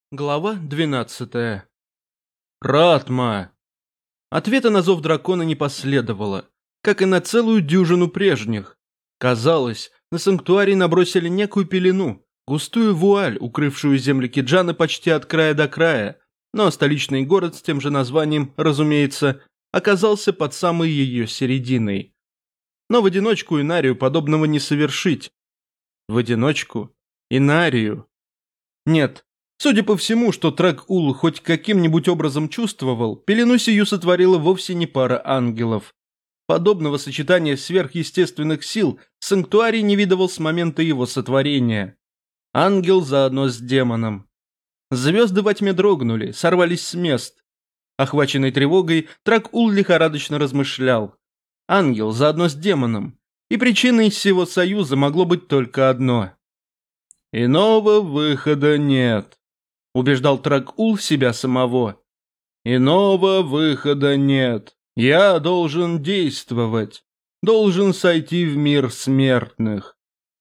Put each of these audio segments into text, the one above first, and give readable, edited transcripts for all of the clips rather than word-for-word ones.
Глава 12. Ратма. Ответа на зов дракона не последовало, как и на целую дюжину прежних. Казалось, на санктуарий набросили некую пелену, густую вуаль, укрывшую земли Киджана почти от края до края, но столичный город с тем же названием, разумеется, оказался под самой ее серединой. Но в одиночку Инарию подобного не совершить. В одиночку Инарию. Нет. Судя по всему, что Трак-Ул хоть каким-нибудь образом чувствовал, пелену сию сотворила вовсе не пара ангелов. Подобного сочетания сверхъестественных сил санктуарий не видывал с момента его сотворения. Ангел заодно с демоном. Звезды во тьме дрогнули, сорвались с мест. Охваченный тревогой, Трак-Ул лихорадочно размышлял. Ангел заодно с демоном. И причиной всего союза могло быть только одно. «Иного выхода нет», — убеждал Трак-Ул себя самого. «Иного выхода нет. Я должен действовать. Должен сойти в мир смертных».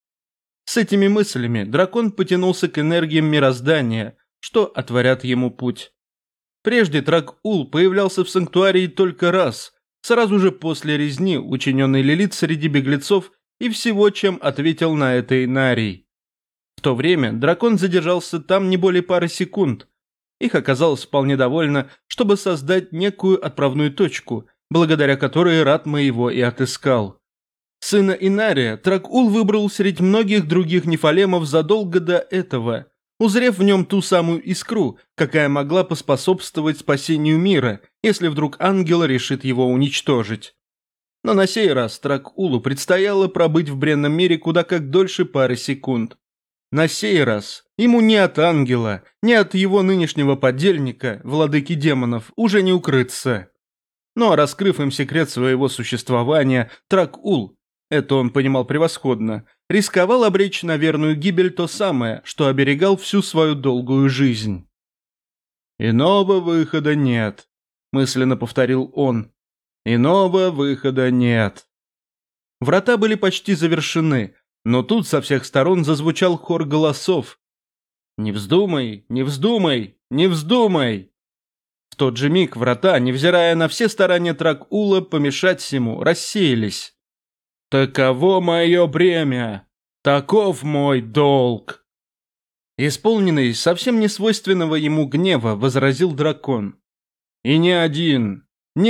С этими мыслями дракон потянулся к энергиям мироздания, что отворят ему путь. Прежде Трак-Ул появлялся в санктуарии только раз, сразу же после резни, учиненной Лилит среди беглецов и всего, чем ответил на это Инарий. В то время дракон задержался там не более пары секунд. Их оказалось вполне довольно, чтобы создать некую отправную точку, благодаря которой Ратма его и отыскал. Сына Инария Трак-Ул выбрал среди многих других нефалемов задолго до этого, узрев в нем ту самую искру, какая могла поспособствовать спасению мира, если вдруг ангел решит его уничтожить. Но на сей раз Трак-Улу предстояло пробыть в бренном мире куда как дольше пары секунд. На сей раз ему ни от ангела, ни от его нынешнего подельника, владыки демонов, уже не укрыться. Но раскрыв им секрет своего существования, Трак-Ул, это он понимал превосходно, рисковал обречь на верную гибель то самое, что оберегал всю свою долгую жизнь. «Иного выхода нет», — мысленно повторил он. «Иного выхода нет». Врата были почти завершены, но тут со всех сторон зазвучал хор голосов. «Не вздумай, не вздумай, не вздумай!» В тот же миг врата, невзирая на все старания Трак-Ула помешать всему, рассеялись. «Таково мое бремя! Таков мой долг!» Исполненный совсем не свойственного ему гнева, возразил дракон. «И ни один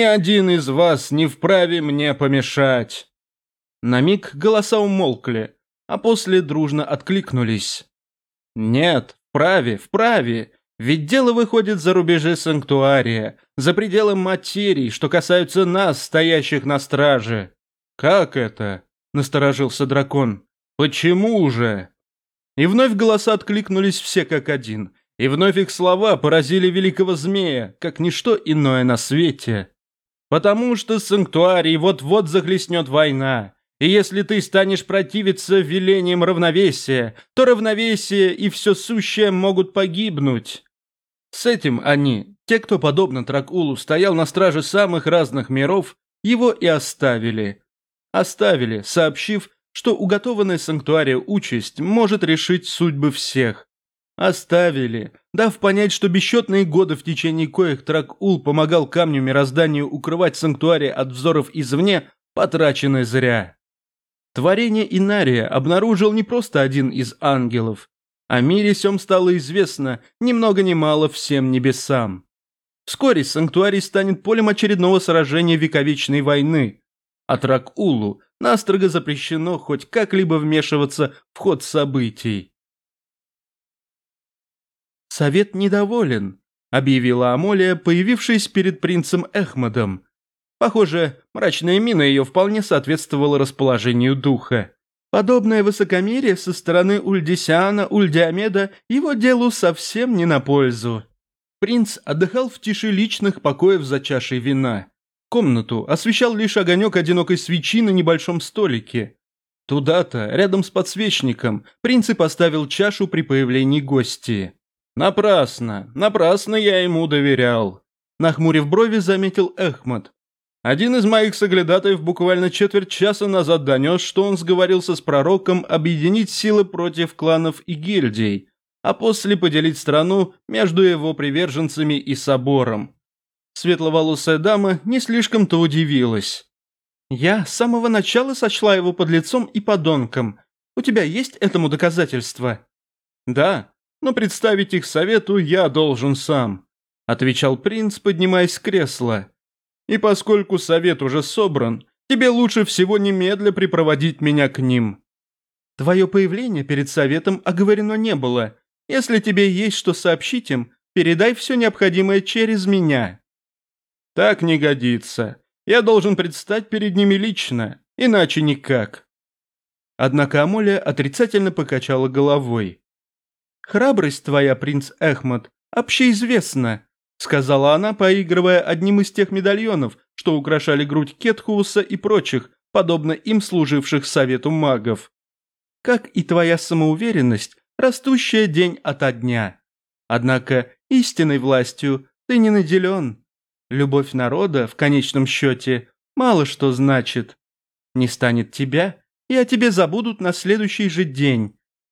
из вас не вправе мне помешать!» На миг голоса умолкли, а после дружно откликнулись. «Нет, вправе, ведь дело выходит за рубежи санктуария, за пределы материй, что касаются нас, стоящих на страже». «Как это?» – насторожился дракон. «Почему же?» И вновь голоса откликнулись все как один, и вновь их слова поразили великого змея, как ничто иное на свете. «Потому что санктуарий вот-вот захлестнет война. И если ты станешь противиться велениям равновесия, то равновесие и все сущее могут погибнуть». С этим они, те, кто подобно Трак-Улу стоял на страже самых разных миров, его и оставили. Оставили, сообщив, что уготованная санктуарию участь может решить судьбы всех. Оставили, дав понять, что бесчетные годы, в течение коих Трак-Ул помогал камню мирозданию укрывать санктуарий от взоров извне, потрачены зря. Творение Инария обнаружил не просто один из ангелов. О мире сём стало известно ни много ни мало всем небесам. Вскоре санктуарий станет полем очередного сражения вековечной войны. А Трак-Улу настрого запрещено хоть как-либо вмешиваться в ход событий. «Совет недоволен», — объявила Амолия, появившись перед принцем Эхмадом. Похоже, мрачная мина ее вполне соответствовала расположению духа. Подобное высокомерие со стороны Ульдисиана, Ульдиамеда его делу совсем не на пользу. Принц отдыхал в тиши личных покоев за чашей вина. Комнату освещал лишь огонек одинокой свечи на небольшом столике. Туда-то, рядом с подсвечником, принц и поставил чашу при появлении гостей. Напрасно я ему доверял. Нахмурив брови, заметил Эхмад. Один из моих соглядатаев буквально четверть часа назад донес, что он сговорился с пророком объединить силы против кланов и гильдий, а после поделить страну между его приверженцами и собором. Светловолосая дама не слишком-то удивилась. «Я с самого начала сочла его подлецом и подонком. У тебя есть этому доказательства?» «Да, но представить их совету я должен сам», – отвечал принц, поднимаясь с кресла. «И поскольку совет уже собран, тебе лучше всего немедля припроводить меня к ним». «Твое появление перед советом оговорено не было. Если тебе есть что сообщить им, передай все необходимое через меня». «Так не годится. Я должен предстать перед ними лично, иначе никак». Однако Амолия отрицательно покачала головой. «Храбрость твоя, принц Эхмат, общеизвестна», — сказала она, поигрывая одним из тех медальонов, что украшали грудь Кетхууса и прочих, подобно им служивших совету магов. «Как и твоя самоуверенность, растущая день ото дня. Однако истинной властью ты не наделен. Любовь народа, в конечном счете, мало что значит. Не станет тебя, и о тебе забудут на следующий же день.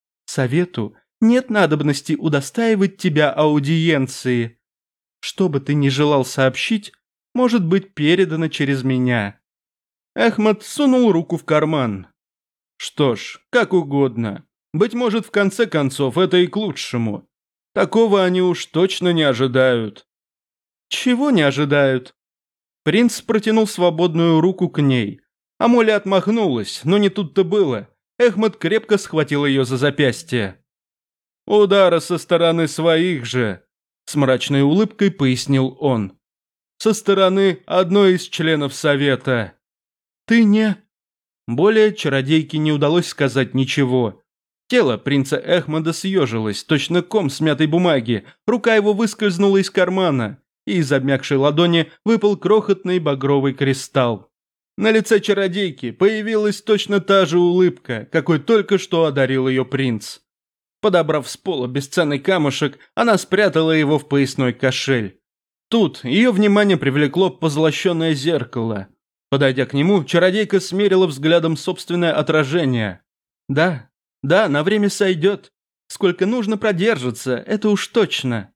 Совету нет надобности удостаивать тебя аудиенции. Что бы ты ни желал сообщить, может быть передано через меня». Эхмат сунул руку в карман. «Что ж, как угодно. Быть может, в конце концов, это и к лучшему. Такого они уж точно не ожидают». «Чего не ожидают?» Принц протянул свободную руку к ней. Амолия отмахнулась, но не тут-то было. Эхмат крепко схватил ее за запястье. «Удара со стороны своих же», – с мрачной улыбкой пояснил он. «Со стороны одной из членов совета». «Ты не...» Более чародейке не удалось сказать ничего. Тело принца Эхмада съежилось, точно ком смятой бумаги, рука его выскользнула из кармана, и из обмякшей ладони выпал крохотный багровый кристалл. На лице чародейки появилась точно та же улыбка, какой только что одарил ее принц. Подобрав с пола бесценный камушек, она спрятала его в поясной кошель. Тут ее внимание привлекло позолоченное зеркало. Подойдя к нему, чародейка смерила взглядом собственное отражение. Да, на время сойдет. Сколько нужно продержаться, это уж точно.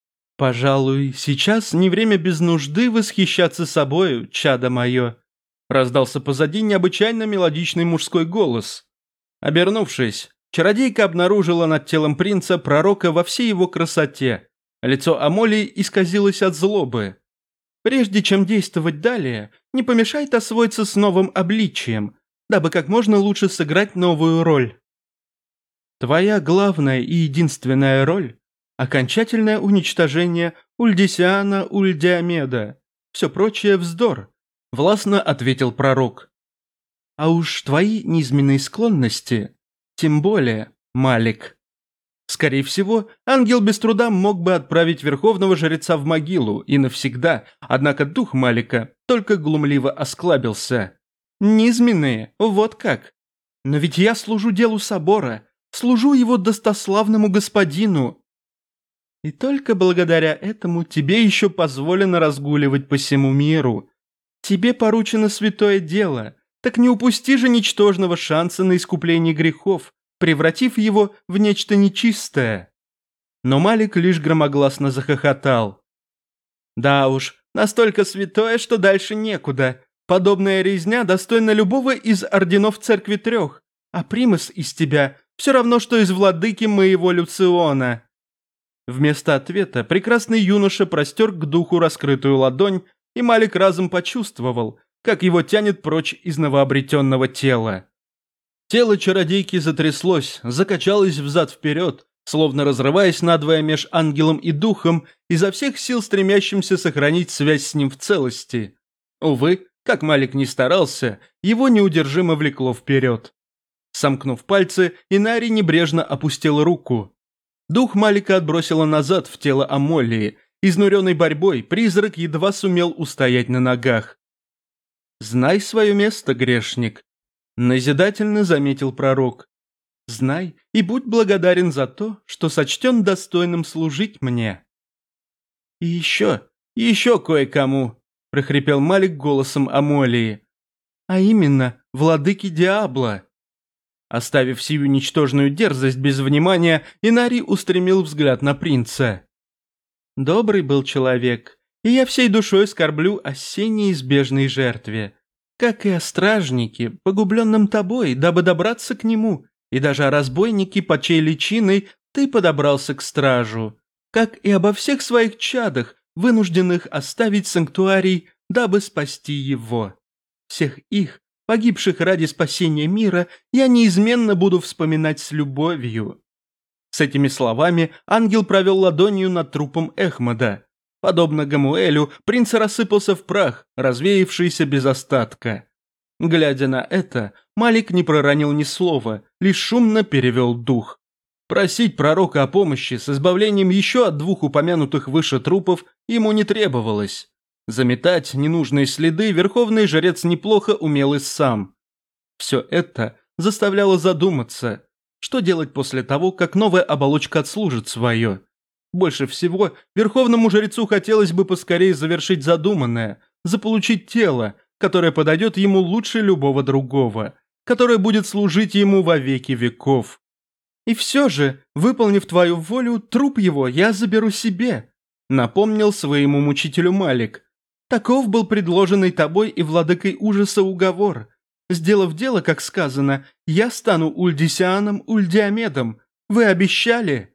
«Пожалуй, сейчас не время без нужды восхищаться собою, чадо мое», раздался позади необычайно мелодичный мужской голос. Обернувшись, чародейка обнаружила над телом принца пророка во всей его красоте. Лицо Амолии исказилось от злобы. «Прежде чем действовать далее, не помешает освоиться с новым обличием, дабы как можно лучше сыграть новую роль». «Твоя главная и единственная роль – окончательное уничтожение Ульдисиана Ульдиамеда. Все прочее – вздор», – властно ответил пророк. «А уж твои низменные склонности, тем более, Малик». Скорее всего, ангел без труда мог бы отправить верховного жреца в могилу и навсегда, однако дух Малика только глумливо осклабился. «Низменные, вот как. Но ведь я служу делу собора, служу его достославному господину. И только благодаря этому тебе еще позволено разгуливать по всему миру. Тебе поручено святое дело, так не упусти же ничтожного шанса на искупление грехов, превратив его в нечто нечистое». Но Малик лишь громогласно захохотал. «Да уж, настолько святое, что дальше некуда. Подобная резня достойна любого из орденов Церкви Трех, а примас из тебя все равно, что из владыки моего Люциона». Вместо ответа прекрасный юноша простер к духу раскрытую ладонь, и Малик разом почувствовал, как его тянет прочь из новообретенного тела. Тело чародейки затряслось, закачалось взад-вперед, словно разрываясь надвое меж ангелом и духом, изо всех сил стремящимся сохранить связь с ним в целости. Увы, как Малик ни старался, его неудержимо влекло вперед. Сомкнув пальцы, Инари небрежно опустила руку. Дух Малика отбросило назад в тело Амолии. Изнуренный борьбой, призрак едва сумел устоять на ногах. «Знай свое место, грешник», – назидательно заметил пророк. «Знай и будь благодарен за то, что сочтен достойным служить мне». «И еще кое-кому», – прохрипел Малик голосом Амолии. «А именно, владыки Диабло». Оставив сию ничтожную дерзость без внимания, Инарий устремил взгляд на принца. «Добрый был человек, и я всей душой скорблю о сей неизбежной жертве, как и о стражнике, погубленном тобой, дабы добраться к нему, и даже о разбойнике, под чьей личиной ты подобрался к стражу, как и обо всех своих чадах, вынужденных оставить санктуарий, дабы спасти его. Всех их, погибших ради спасения мира, я неизменно буду вспоминать с любовью». С этими словами ангел провел ладонью над трупом Эхмада. Подобно Гамуэлю, принц рассыпался в прах, развеявшийся без остатка. Глядя на это, Малик не проронил ни слова, лишь шумно перевел дух. Просить пророка о помощи с избавлением еще от 2 упомянутых выше трупов ему не требовалось. Заметать ненужные следы верховный жрец неплохо умел и сам. Все это заставляло задуматься, что делать после того, как новая оболочка отслужит свое. Больше всего верховному жрецу хотелось бы поскорее завершить задуманное, заполучить тело, которое подойдет ему лучше любого другого, которое будет служить ему во веки веков. «И все же, выполнив твою волю, труп его я заберу себе», напомнил своему мучителю Малик. «Таков был предложенный тобой и владыкой ужаса уговор. Сделав дело, как сказано, я стану Ульдисианом Ульдиамедом. Вы обещали?»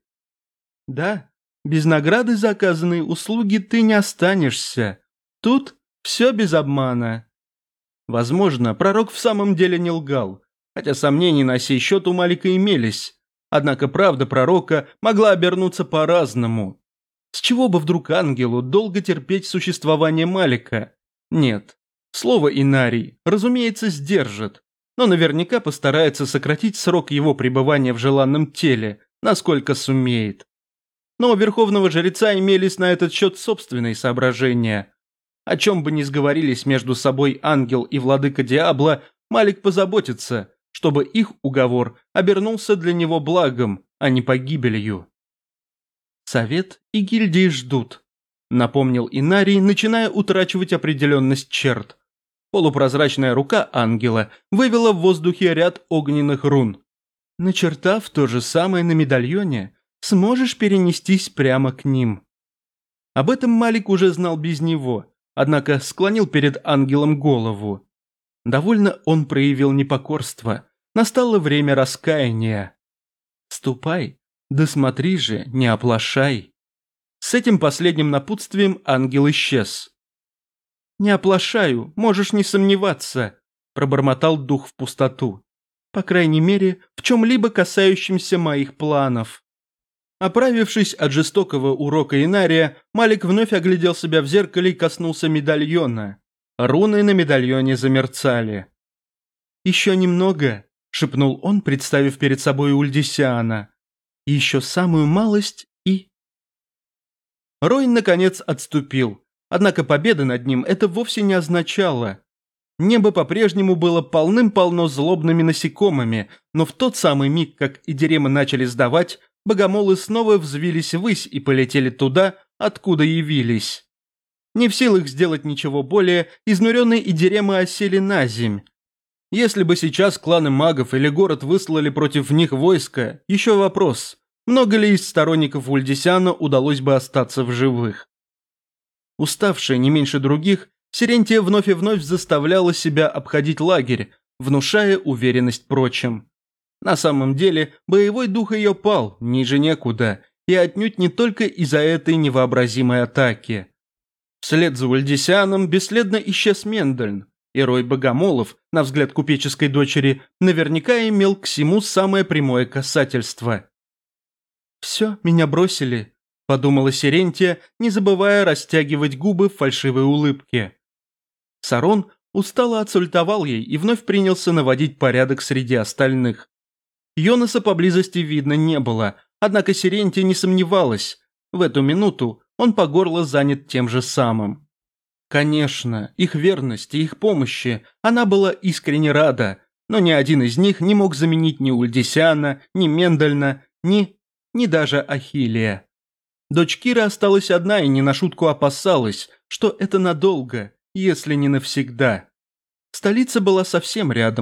«Да, без награды за оказанные услуги ты не останешься. Тут все без обмана». Возможно, пророк в самом деле не лгал, хотя сомнений на сей счет у Малика имелись. Однако правда пророка могла обернуться по-разному. С чего бы вдруг ангелу долго терпеть существование Малика? Нет. Слово Инарий, разумеется, сдержит, но наверняка постарается сократить срок его пребывания в желанном теле, насколько сумеет. Но у верховного жреца имелись на этот счет собственные соображения. О чем бы ни сговорились между собой ангел и владыка Диабло, Малик позаботится, чтобы их уговор обернулся для него благом, а не погибелью. «Совет и гильдии ждут», — напомнил Инарий, начиная утрачивать определенность черт. Полупрозрачная рука ангела вывела в воздухе ряд огненных рун. Начертав то же самое на медальоне, сможешь перенестись прямо к ним. Об этом Малик уже знал без него, однако склонил перед ангелом голову. Довольно он проявил непокорство. Настало время раскаяния. «Ступай, да смотри же, не оплошай». С этим последним напутствием ангел исчез. «Не оплошаю, можешь не сомневаться», – пробормотал дух в пустоту. «По крайней мере, в чем-либо касающемся моих планов». Оправившись от жестокого урока Инария, Малик вновь оглядел себя в зеркале и коснулся медальона. Руны на медальоне замерцали. «Еще немного», – шепнул он, представив перед собой Ульдисиана. «Еще самую малость и...» Рой, наконец, отступил, однако победа над ним это вовсе не означало. Небо по-прежнему было полным-полно злобными насекомыми, но в тот самый миг, как идеремы начали сдавать, богомолы снова взвились ввысь и полетели туда, откуда явились. Не в силах сделать ничего более, изнуренные идеремы осели на земь. Если бы сейчас кланы магов или город выслали против них войско, еще вопрос, много ли из сторонников Ульдисиана удалось бы остаться в живых. Уставшая не меньше других, Сирентия вновь и вновь заставляла себя обходить лагерь, внушая уверенность прочим. На самом деле, боевой дух ее пал, ниже некуда, и отнюдь не только из-за этой невообразимой атаки. Вслед за Ульдисианом бесследно исчез Мендельн, и рой богомолов, на взгляд купеческой дочери, наверняка имел к всему самое прямое касательство. «Все, меня бросили», – подумала Сирентия, не забывая растягивать губы в фальшивой улыбке. Сарон устало отсультовал ей и вновь принялся наводить порядок среди остальных. Йонаса поблизости видно не было, однако Сирентия не сомневалась. В эту минуту он по горло занят тем же самым. Конечно, их верности, их помощи она была искренне рада, но ни один из них не мог заменить ни Ульдисиана, ни Мендельна, ни даже Ахиллия. Дочь Кира осталась одна и не на шутку опасалась, что это надолго, если не навсегда. Столица была совсем рядом,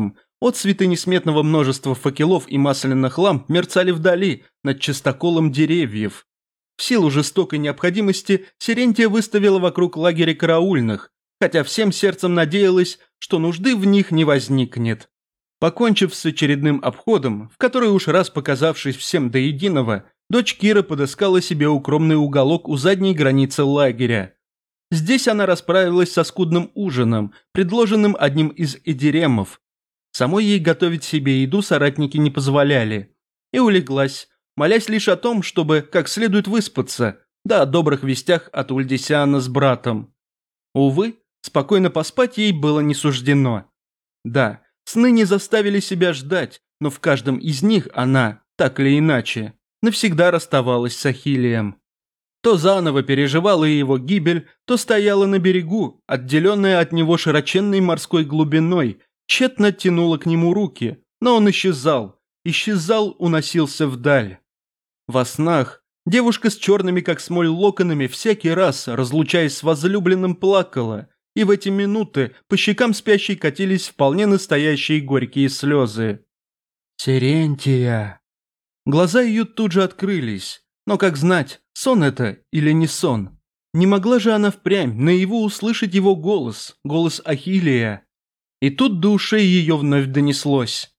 Отцветы несметного множества факелов и масляных ламп мерцали вдали, над чистоколом деревьев. В силу жестокой необходимости Сирентия выставила вокруг лагеря караульных, хотя всем сердцем надеялась, что нужды в них не возникнет. Покончив с очередным обходом, в который уж раз показавшись всем до единого, дочь Кира подыскала себе укромный уголок у задней границы лагеря. Здесь она расправилась со скудным ужином, предложенным одним из эдиремов. Самой ей готовить себе еду соратники не позволяли. И улеглась, молясь лишь о том, чтобы как следует выспаться, да о добрых вестях от Ульдисиана с братом. Увы, спокойно поспать ей было не суждено. Да, сны не заставили себя ждать, но в каждом из них она, так или иначе, навсегда расставалась с Ахиллеем. То заново переживала его гибель, то стояла на берегу, отделенная от него широченной морской глубиной, тщетно тянула к нему руки, но он исчезал, уносился вдаль. Во снах девушка с черными как смоль локонами всякий раз, разлучаясь с возлюбленным, плакала, и в эти минуты по щекам спящей катились вполне настоящие горькие слезы. «Сирентия!» Глаза ее тут же открылись, но как знать, сон это или не сон? Не могла же она впрямь наяву услышать его голос, голос Ахиллея. И тут до ушей ее вновь донеслось.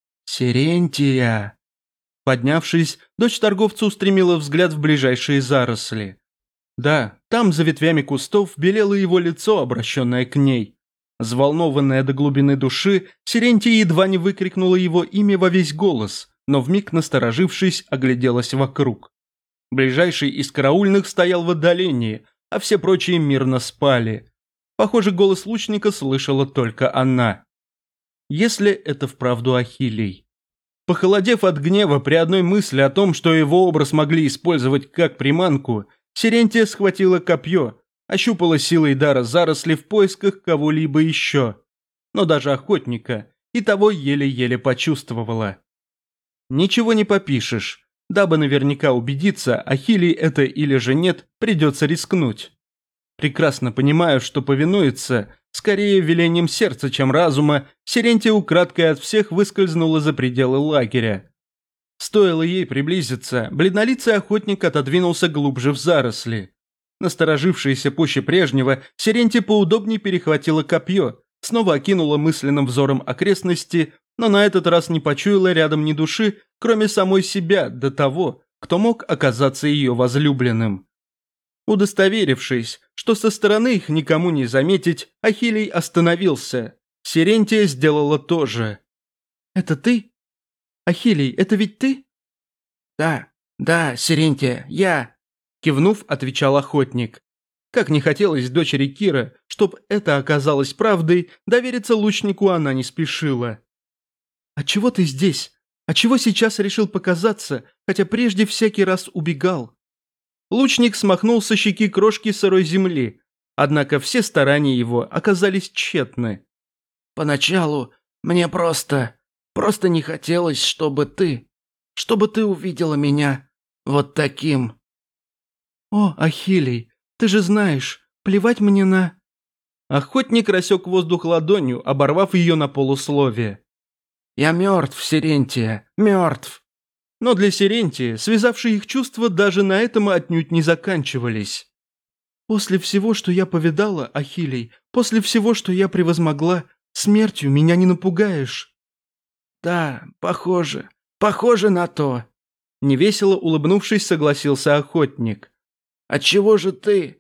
«Сирентия!» Поднявшись, дочь торговца устремила взгляд в ближайшие заросли. Да, там за ветвями кустов белело его лицо, обращенное к ней. Взволнованная до глубины души, Сирентия едва не выкрикнула его имя во весь голос, но вмиг насторожившись, огляделась вокруг. Ближайший из караульных стоял в отдалении, а все прочие мирно спали. Похоже, голос лучника слышала только она. Если это вправду Ахиллей. Похолодев от гнева при одной мысли о том, что его образ могли использовать как приманку, Сирентия схватила копье, ощупала силой дара заросли в поисках кого-либо еще. Но даже охотника и того еле-еле почувствовала. Ничего не попишешь. Дабы наверняка убедиться, Ахиллей это или же нет, придется рискнуть. Прекрасно понимая, что повинуется, скорее велением сердца, чем разума, Сирентия украдкой от всех выскользнула за пределы лагеря. Стоило ей приблизиться, бледнолицый охотник отодвинулся глубже в заросли. Насторожившаяся пуще прежнего, Сирентия поудобнее перехватила копье, снова окинула мысленным взором окрестности, но на этот раз не почуяла рядом ни души, кроме самой себя, до того, кто мог оказаться ее возлюбленным. Удостоверившись, что со стороны их никому не заметить, Ахиллей остановился. Сирентия сделала то же. «Это ты? Ахиллей, это ведь ты?» Да, Сирентия, я», – кивнув, отвечал охотник. Как не хотелось дочери Кира, чтоб это оказалось правдой, довериться лучнику она не спешила. «А чего ты здесь? А чего сейчас решил показаться, хотя прежде всякий раз убегал?» Лучник смахнул со щеки крошки сырой земли, однако все старания его оказались тщетны. «Поначалу мне просто не хотелось, чтобы ты увидела меня вот таким». «О, Ахиллей, ты же знаешь, плевать мне на...» Охотник рассек воздух ладонью, оборвав ее на полусловие. «Я мертв, Сирентия, мертв». Но для Сирентии, связавшие их чувства, даже на этом отнюдь не заканчивались. «После всего, что я повидала, Ахиллей, после всего, что я превозмогла, смертью меня не напугаешь». «Да, похоже на то», – невесело улыбнувшись, согласился охотник. Отчего ты,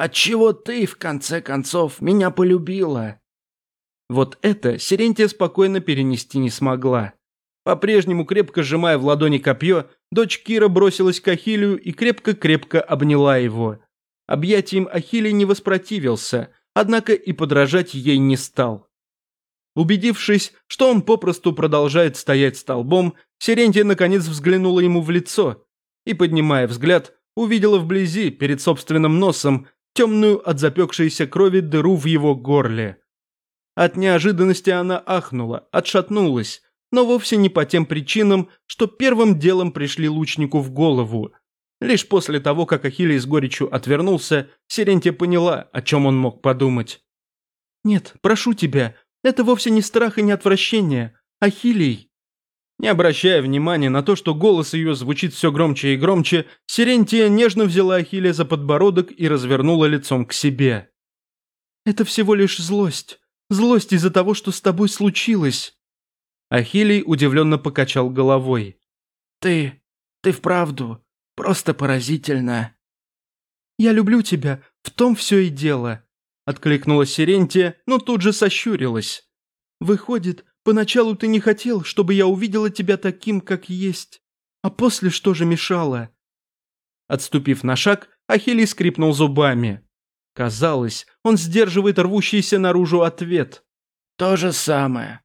в конце концов, меня полюбила?» Вот это Сирентия спокойно перенести не смогла. По-прежнему крепко сжимая в ладони копье, дочь Кира бросилась к Ахиллею и крепко-крепко обняла его. Объятием Ахиллей не воспротивился, однако и подражать ей не стал. Убедившись, что он попросту продолжает стоять столбом, Сирентия наконец взглянула ему в лицо и, поднимая взгляд, увидела вблизи, перед собственным носом, темную от запекшейся крови дыру в его горле. От неожиданности она ахнула, отшатнулась, но вовсе не по тем причинам, что первым делом пришли лучнику в голову. Лишь после того, как Ахиллей с горечью отвернулся, Сирентия поняла, о чем он мог подумать. «Нет, прошу тебя, это вовсе не страх и не отвращение, Ахилий!» Не обращая внимания на то, что голос ее звучит все громче и громче, Сирентия нежно взяла Ахилия за подбородок и развернула лицом к себе. «Это всего лишь злость. Злость из-за того, что с тобой случилось». Ахилий удивленно покачал головой. Ты вправду просто поразительна». «Я люблю тебя, в том все и дело», — откликнулась Сирентия, но тут же сощурилась. «Выходит, поначалу ты не хотел, чтобы я увидела тебя таким, как есть. А после что же мешало?» Отступив на шаг, Ахилий скрипнул зубами. Казалось, он сдерживает рвущийся наружу ответ. То же самое,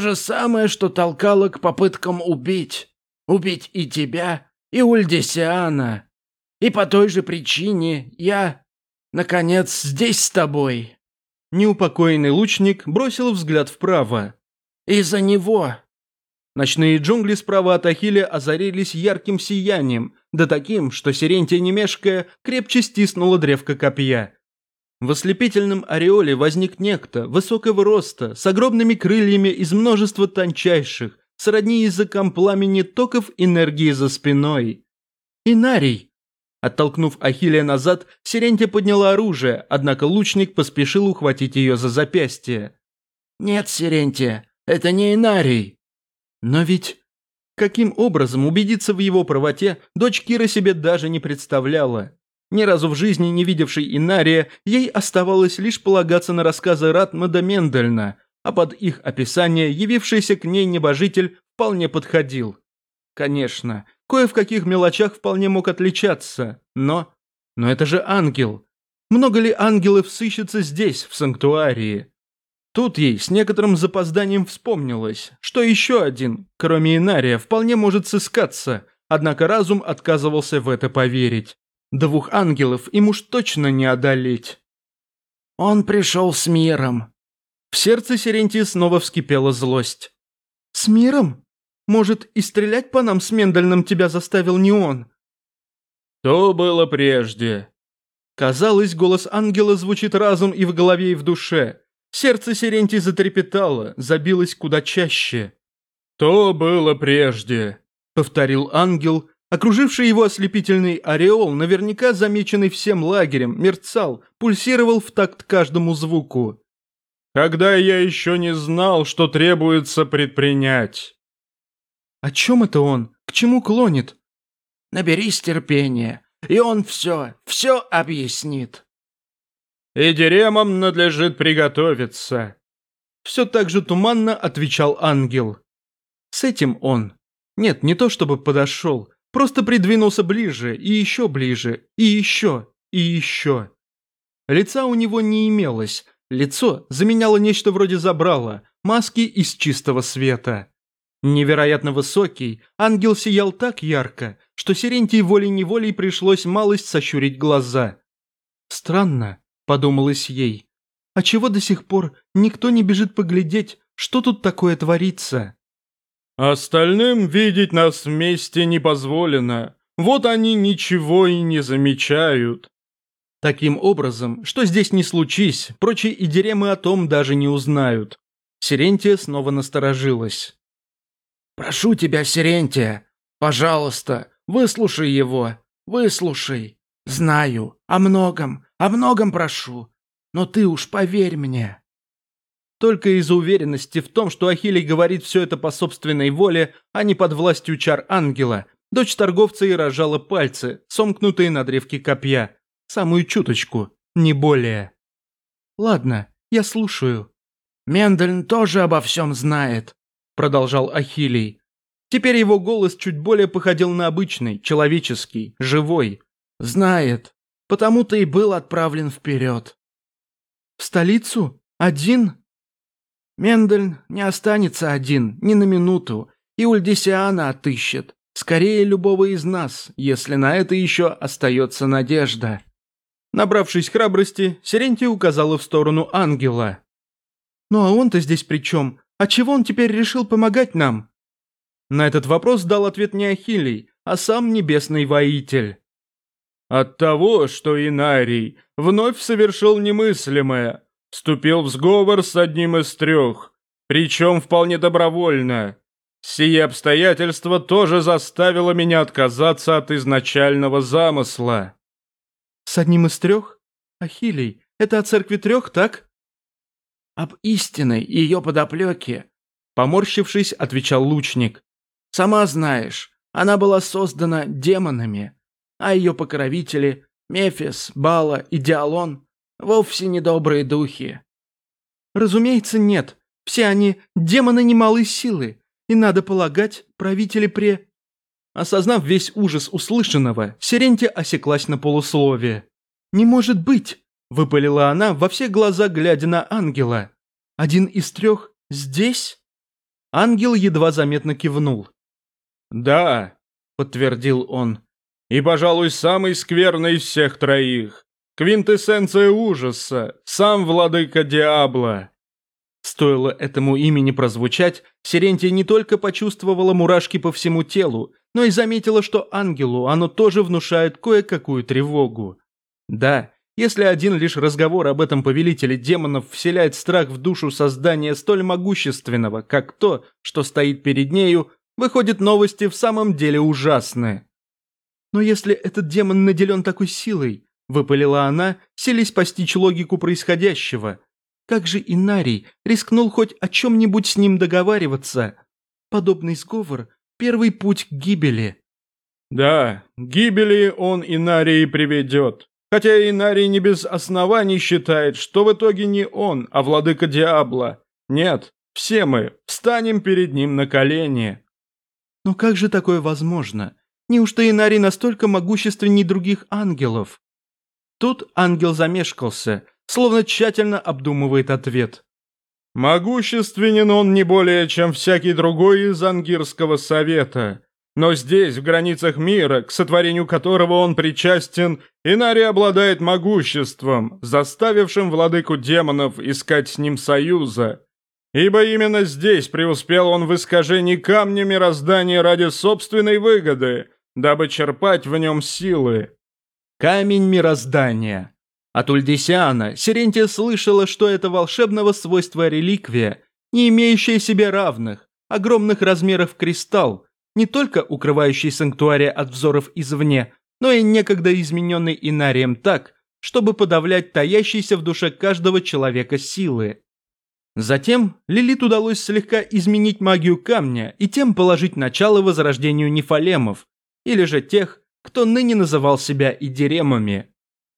что толкало к попыткам убить. Убить и тебя, и Ульдисиана. И по той же причине я, наконец, здесь с тобой». Неупокоенный лучник бросил взгляд вправо. «Из-за него». Ночные джунгли справа от Ахилля озарились ярким сиянием, да таким, что Сирентия, не мешкая, крепче стиснула древко копья. В ослепительном ореоле возник некто высокого роста, с огромными крыльями из множества тончайших, сродни языкам пламени токов энергии за спиной. «Инарий!» Оттолкнув Ахилля назад, Сирентия подняла оружие, однако лучник поспешил ухватить ее за запястье. «Нет, Сирентия, это не Инарий». Но ведь... Каким образом убедиться в его правоте, дочь Кира себе даже не представляла. Ни разу в жизни не видевшей Инария, ей оставалось лишь полагаться на рассказы Ратмада Мендельна, а под их описание явившийся к ней небожитель вполне подходил. Конечно, кое в каких мелочах вполне мог отличаться, но это же ангел. Много ли ангелов сыщется здесь, в санктуарии? Тут ей с некоторым запозданием вспомнилось, что еще один, кроме Инария, вполне может сыскаться, однако разум отказывался в это поверить. Двух ангелов им уж точно не одолеть. «Он пришел с миром». В сердце Сирентии снова вскипела злость. «С миром? Может, и стрелять по нам с Мендельным тебя заставил не он?» «То было прежде». Казалось, голос ангела звучит разом и в голове, и в душе. Сердце Сирентии затрепетало, забилось куда чаще. «То было прежде», — повторил ангел. Окруживший его ослепительный ореол, наверняка замеченный всем лагерем, мерцал, пульсировал в такт каждому звуку. «Когда я еще не знал, что требуется предпринять». «О чем это он? К чему клонит?» «Наберись терпения, и он все объяснит». «И деремам надлежит приготовиться», — все так же туманно отвечал ангел. С этим он. Нет, не то чтобы подошел, просто придвинулся ближе, и еще ближе, и еще, и еще. Лица у него не имелось, лицо заменяло нечто вроде забрала, маски из чистого света. Невероятно высокий, ангел сиял так ярко, что Сирентии волей-неволей пришлось малость сощурить глаза. «Странно», — подумалось ей, — «а чего до сих пор никто не бежит поглядеть, что тут такое творится?» «Остальным видеть нас вместе не позволено, вот они ничего и не замечают». Таким образом, что здесь не случись, прочие идеремы о том даже не узнают. Сирентия снова насторожилась. «Прошу тебя, Сирентия, пожалуйста, выслушай его, выслушай. Знаю, о многом прошу, но ты уж поверь мне». Только из-за уверенности в том, что Ахилий говорит все это по собственной воле, а не под властью чар ангела, дочь торговца и разжала пальцы, сомкнутые на древке копья. Самую чуточку, не более. «Ладно, я слушаю». «Мендельн тоже обо всем знает», — продолжал Ахилий. Теперь его голос чуть более походил на обычный, человеческий, живой. «Знает, потому-то и был отправлен вперед». «В столицу? Один?» «Мендельн не останется один, ни на минуту, и Ульдисиана отыщет. Скорее любого из нас, если на это еще остается надежда». Набравшись храбрости, Сирентия указала в сторону ангела. «Ну а он-то здесь при чем? А чего он теперь решил помогать нам?» На этот вопрос дал ответ не Ахилий, а сам небесный воитель. «От того, что Инарий вновь совершил немыслимое, вступил в сговор с одним из трех, причем вполне добровольно. Сие обстоятельство тоже заставило меня отказаться от изначального замысла». «С одним из трех? Ахиллей, это о церкви трех, так?» «Об истинной ее подоплеке», — поморщившись, отвечал лучник. «Сама знаешь, она была создана демонами, а ее покровители Мефис, Бала и Диалон вовсе не добрые духи». «Разумеется, нет. Все они демоны немалой силы, и, надо полагать, правители. Осознав весь ужас услышанного, Сирентия осеклась на полусловие. «Не может быть!» – выпалила она, во все глаза глядя на ангела. «Один из трех здесь?» Ангел едва заметно кивнул. «Да», — подтвердил он, — «и, пожалуй, самый скверный из всех троих. Квинтэссенция ужаса, сам владыка Диабло». Стоило этому имени прозвучать, Сирентия не только почувствовала мурашки по всему телу, но и заметила, что ангелу оно тоже внушает кое-какую тревогу. Да, если один лишь разговор об этом повелителе демонов вселяет страх в душу создания столь могущественного, как то, что стоит перед нею, выходят новости в самом деле ужасные. «Но если этот демон наделен такой силой», — выпалила она, силясь постичь логику происходящего, «как же Инарий рискнул хоть о чем-нибудь с ним договариваться? Подобный сговор — первый путь к гибели». «Да, к гибели он Инарий приведет. Хотя Инарий не без оснований считает, что в итоге не он, а владыка Диабло. Нет, все мы встанем перед ним на колени». «Но как же такое возможно? Неужто Инарий настолько могущественней других ангелов?» Тут ангел замешкался, словно тщательно обдумывает ответ. «Могущественен он не более, чем всякий другой из Ангирского совета. Но здесь, в границах мира, к сотворению которого он причастен, Инарий обладает могуществом, заставившим владыку демонов искать с ним союза. Ибо именно здесь преуспел он в искажении камня мироздания ради собственной выгоды, дабы черпать в нем силы». Камень мироздания. От Ульдисиана Сирентия слышала, что это волшебного свойства реликвия, не имеющая себе равных, огромных размеров кристалл, не только укрывающий санктуария от взоров извне, но и некогда измененный Инарием так, чтобы подавлять таящиеся в душе каждого человека силы. Затем Лилит удалось слегка изменить магию камня и тем положить начало возрождению нефалемов, или же тех, кто ныне называл себя идиремами.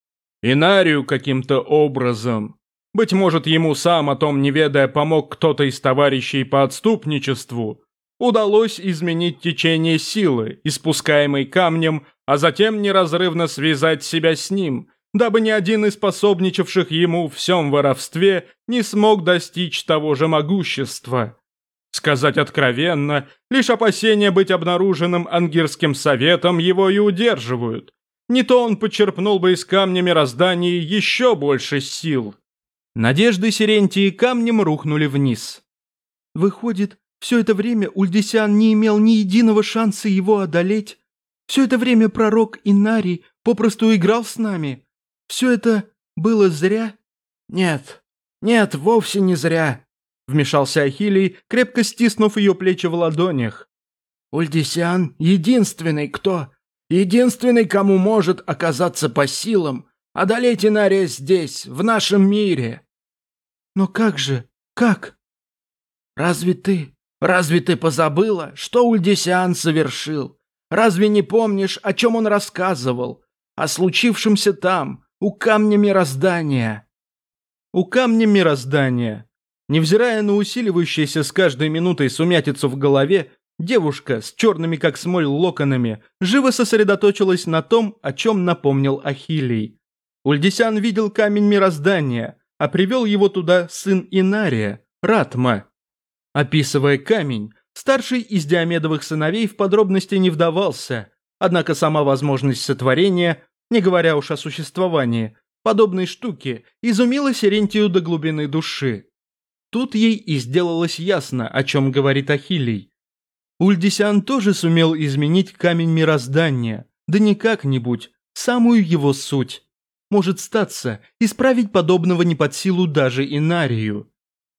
Инарию каким-то образом, быть может, ему сам о том не ведая помог кто-то из товарищей по отступничеству, удалось изменить течение силы, испускаемой камнем, а затем неразрывно связать себя с ним, дабы ни один из способничавших ему в всем воровстве не смог достичь того же могущества. Сказать откровенно, лишь опасения быть обнаруженным Ангирским советом его и удерживают. Не то он почерпнул бы из камня мироздания еще больше сил. Надежды Сирентии камнем рухнули вниз. Выходит, все это время Ульдисиан не имел ни единого шанса его одолеть. Все это время пророк Инарий попросту играл с нами. Все это было зря? «Нет, нет, вовсе не зря», — вмешался Ахиллей, крепко стиснув ее плечи в ладонях. «Ульдисиан — единственный, кому может оказаться по силам одолеть Инария здесь, в нашем мире». «Но как же? Как?» Разве ты позабыла, что Ульдисиан совершил? Разве не помнишь, о чем он рассказывал? О случившемся там, у камня мироздания». У камня мироздания. Невзирая на усиливающуюся с каждой минутой сумятицу в голове, девушка с черными как смоль локонами живо сосредоточилась на том, о чем напомнил Ахиллей. Ульдисиан видел камень мироздания, а привел его туда сын Инария, Ратма. Описывая камень, старший из Диомедовых сыновей в подробности не вдавался, однако сама возможность сотворения, не говоря уж о существовании, подобной штуки изумила Сирентию до глубины души. Тут ей и сделалось ясно, о чем говорит Ахиллей. Ульдисиан тоже сумел изменить камень мироздания, да не как-нибудь, самую его суть. Может статься, исправить подобного не под силу даже Инарию.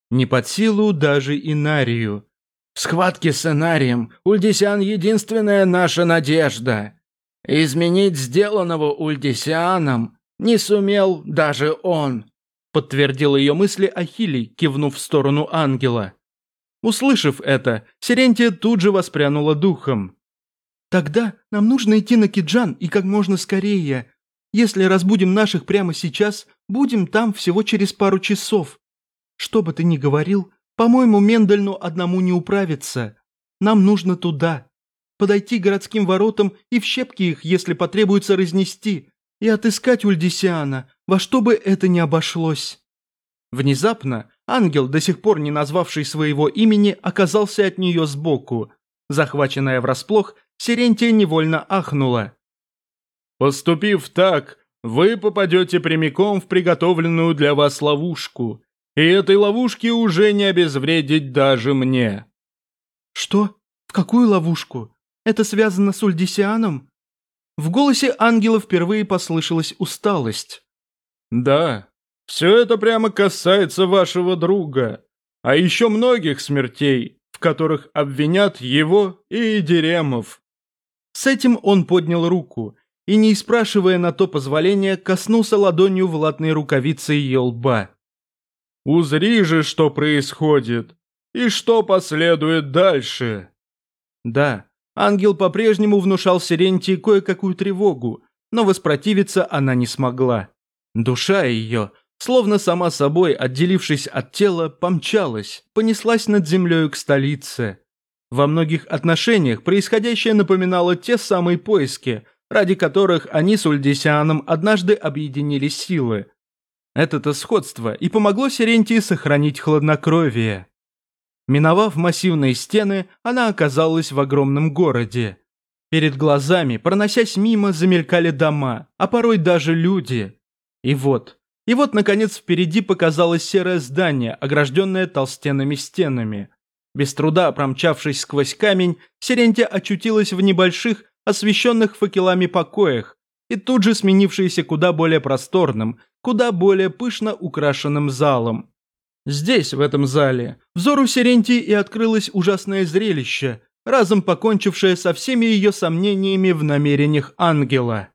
Не под силу даже Инарию. В схватке с Инарием Ульдисиан — единственная наша надежда. Изменить сделанного Ульдисианом не сумел даже он. Подтвердил ее мысли Ахилий, кивнув в сторону ангела. Услышав это, Сирентия тут же воспрянула духом. «Тогда нам нужно идти на Киджан и как можно скорее. Если разбудим наших прямо сейчас, будем там всего через пару часов. Что бы ты ни говорил, по-моему, Мендельну одному не управиться. Нам нужно туда. Подойти к городским воротам и в щепки их, если потребуется, разнести, и отыскать Ульдисиана, во что бы это ни обошлось». Внезапно ангел, до сих пор не назвавший своего имени, оказался от нее сбоку. Захваченная врасплох, Сирентия невольно ахнула. Поступив так, вы попадете прямиком в приготовленную для вас ловушку, и этой ловушки уже не обезвредить даже мне. «Что? В какую ловушку? Это связано с Ульдисианом?» В голосе ангела впервые послышалась усталость. Да, все это прямо касается вашего друга, а еще многих смертей, в которых обвинят его и Идиремов. С этим он поднял руку и, не спрашивая на то позволения, коснулся ладонью в латной рукавице ее лба. «Узри же, что происходит, и что последует дальше». Да, ангел по-прежнему внушал Сирентии кое-какую тревогу, но воспротивиться она не смогла. Душа ее, словно сама собой отделившись от тела, помчалась, понеслась над землею к столице. Во многих отношениях происходящее напоминало те самые поиски, ради которых они с Ульдисианом однажды объединили силы. Это-то сходство и помогло Сирентии сохранить хладнокровие. Миновав массивные стены, она оказалась в огромном городе. Перед глазами, проносясь мимо, замелькали дома, а порой даже люди. И вот, наконец, впереди показалось серое здание, огражденное толстенными стенами. Без труда промчавшись сквозь камень, Сирентия очутилась в небольших, освещенных факелами покоях, и тут же сменившиеся куда более просторным, куда более пышно украшенным залом. Здесь, в этом зале, взору Сирентии и открылось ужасное зрелище, разом покончившее со всеми ее сомнениями в намерениях ангела.